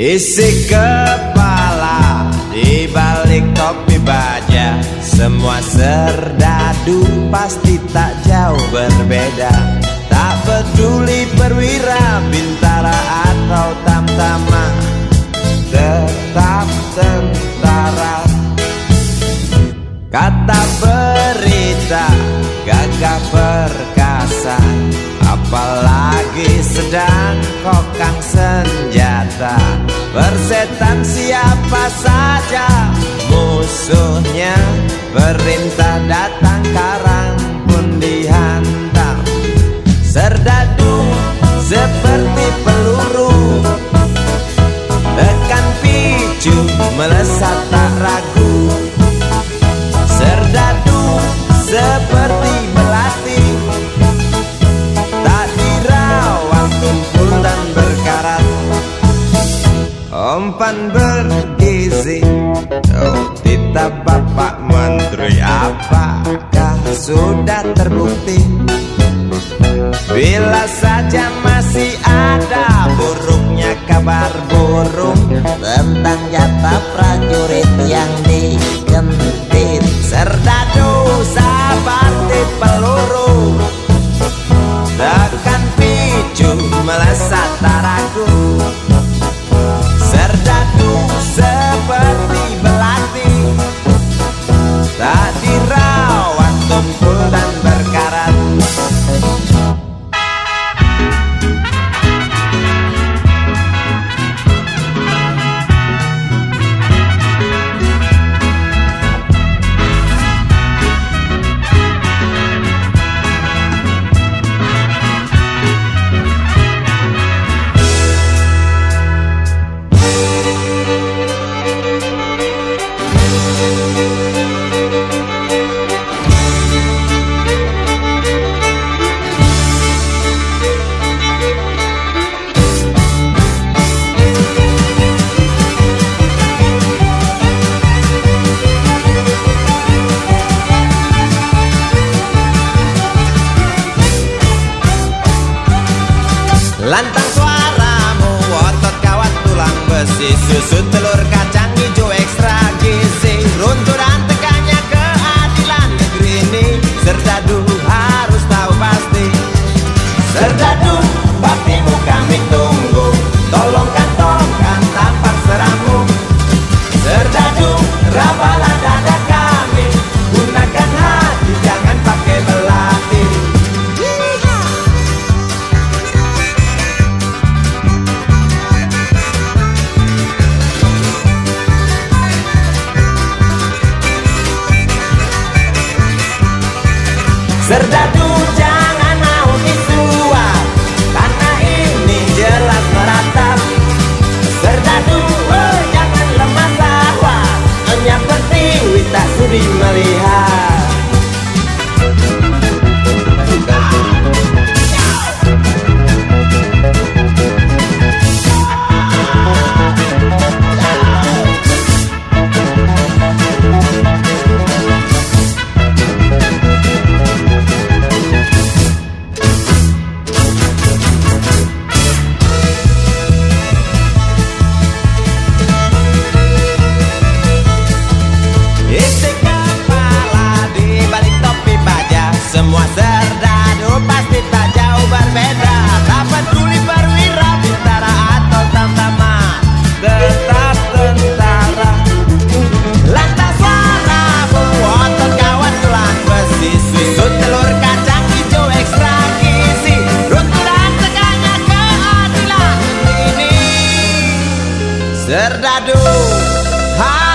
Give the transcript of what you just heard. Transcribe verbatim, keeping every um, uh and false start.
Isi kepala di balik topi baja, semua serdadu pasti tak jauh berbeda. Tak peduli perwira, bintara atau tamtama, tetap tentara. Kata berita gagah perkasa, apalagi sedang kokang senjata. Persetan siapa saja musuhnya, perintah datang karang pun dihantam. Serdadu seperti peluru, tekan picu melesat tak ragu. Serdadu seperti melati, tak dirawat tumpul dan berkarat. Umpan bergizi, oh titah Bapak Menteri, apakah sudah terbukti? Bila saja masih ada buruknya kabar burung tentang jatah prajurit yang digentit. Serdadu seperti peluru, tekan picu melesat tak ragu. Serdadu seperti belati, tak dirawat tumpul dan berkarat. Lantang suaramu, otot kawat tulang besi, susu telur kacang hijau ekstra gizi. Runtuh dan tegaknya keadilan negeri ini, serdadu harus tahu pasti. Serdadu, baktimu kami tunggu, tolong kantongkan tampar serammu. Serdadu, rapalah dada kami, gunakan hati jangan pakai belati. Serdadu jangan mau disuap, tanah ini jelas meratap. Serdadu oh, jangan lemah sawah, hanya pertiwi tak sudi melihat. Semua serdadu pasti tak jauh berbeda. Tak peduli perwira, bintara atau tamtama, tetap tentara. Lantas suaramu, otot kawan tulang besi, susu telur kacang hijau ekstra gizi. Runtuh dan tegaknya keadilan ini, serdadu